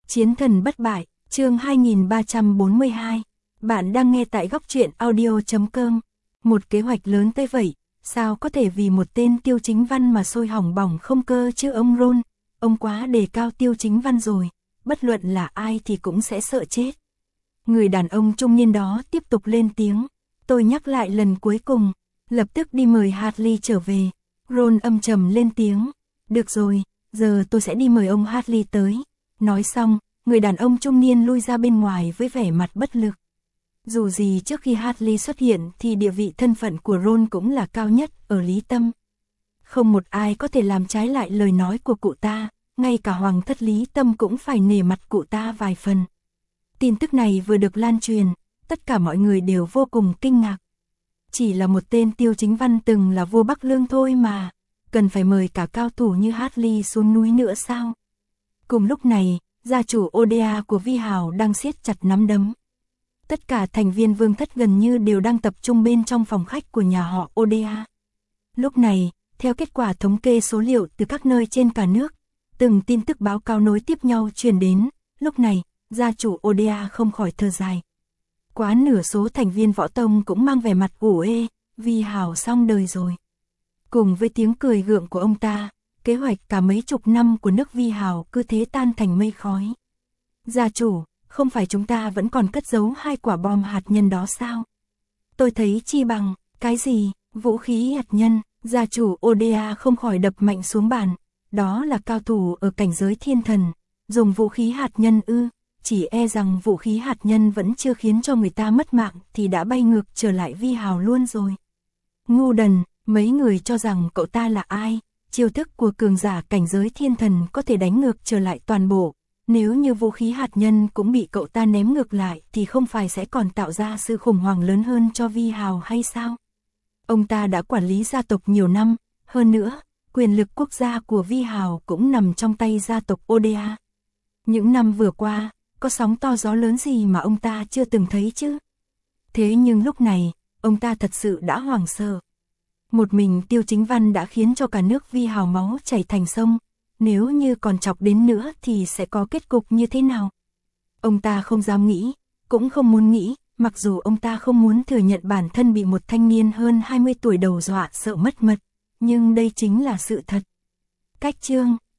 Chiến thần bất bại, chương 2342. Bạn đang nghe tại góc truyện audio.com. Một kế hoạch lớn tới vậy, sao có thể vì một tên Tiêu Chính Văn mà sôi hỏng bỏng không cơ chứ ông Ron, ông quá đề cao Tiêu Chính Văn rồi, bất luận là ai thì cũng sẽ sợ chết. Người đàn ông trung niên đó tiếp tục lên tiếng, tôi nhắc lại lần cuối cùng, lập tức đi mời Hartley trở về. Ron âm trầm lên tiếng, được rồi, giờ tôi sẽ đi mời ông Hartley tới. Nói xong, người đàn ông trung niên lui ra bên ngoài với vẻ mặt bất lực. Dù gì trước khi Hartley xuất hiện thì địa vị thân phận của Ron cũng là cao nhất ở Lý Tâm. Không một ai có thể làm trái lại lời nói của cụ ta, ngay cả Hoàng thất Lý Tâm cũng phải nể mặt cụ ta vài phần. Tin tức này vừa được lan truyền, tất cả mọi người đều vô cùng kinh ngạc. Chỉ là một tên Tiêu Chính Văn từng là vua Bắc Lương thôi mà, cần phải mời cả cao thủ như Hartley xuống núi nữa sao? Cùng lúc này, gia chủ Oda của Vi Hào đang siết chặt nắm đấm. Tất cả thành viên vương thất gần như đều đang tập trung bên trong phòng khách của nhà họ Oda. Lúc này, theo kết quả thống kê số liệu từ các nơi trên cả nước, từng tin tức báo cáo nối tiếp nhau truyền đến, lúc này, gia chủ Oda không khỏi thở dài. Quá nửa số thành viên võ tông cũng mang vẻ mặt ủ ê, Vi Hào xong đời rồi. Cùng với tiếng cười gượng của ông ta, kế hoạch cả mấy chục năm của nước Vi Hào cứ thế tan thành mây khói. Gia chủ, không phải chúng ta vẫn còn cất giấu 2 quả bom hạt nhân đó sao? Tôi thấy chi bằng, cái gì, vũ khí hạt nhân, gia chủ Oda không khỏi đập mạnh xuống bàn, đó là cao thủ ở cảnh giới thiên thần, dùng vũ khí hạt nhân ư, chỉ e rằng vũ khí hạt nhân vẫn chưa khiến cho người ta mất mạng thì đã bay ngược trở lại Vi Hào luôn rồi. Ngu đần, mấy người cho rằng cậu ta là ai? Chiêu thức của cường giả cảnh giới thiên thần có thể đánh ngược trở lại toàn bộ. Nếu như vũ khí hạt nhân cũng bị cậu ta ném ngược lại thì không phải sẽ còn tạo ra sự khủng hoảng lớn hơn cho Vi Hào hay sao? Ông ta đã quản lý gia tộc nhiều năm, hơn nữa, quyền lực quốc gia của Vi Hào cũng nằm trong tay gia tộc Oda. Những năm vừa qua, có sóng to gió lớn gì mà ông ta chưa từng thấy chứ? Thế nhưng lúc này, ông ta thật sự đã hoảng sợ. Một mình Tiêu Chính Văn đã khiến cho cả nước Vi Hào máu chảy thành sông, nếu như còn chọc đến nữa thì sẽ có kết cục như thế nào? Ông ta không dám nghĩ, cũng không muốn nghĩ, mặc dù ông ta không muốn thừa nhận bản thân bị một thanh niên hơn 20 tuổi đầu dọa sợ mất mật, nhưng đây chính là sự thật. Cách chương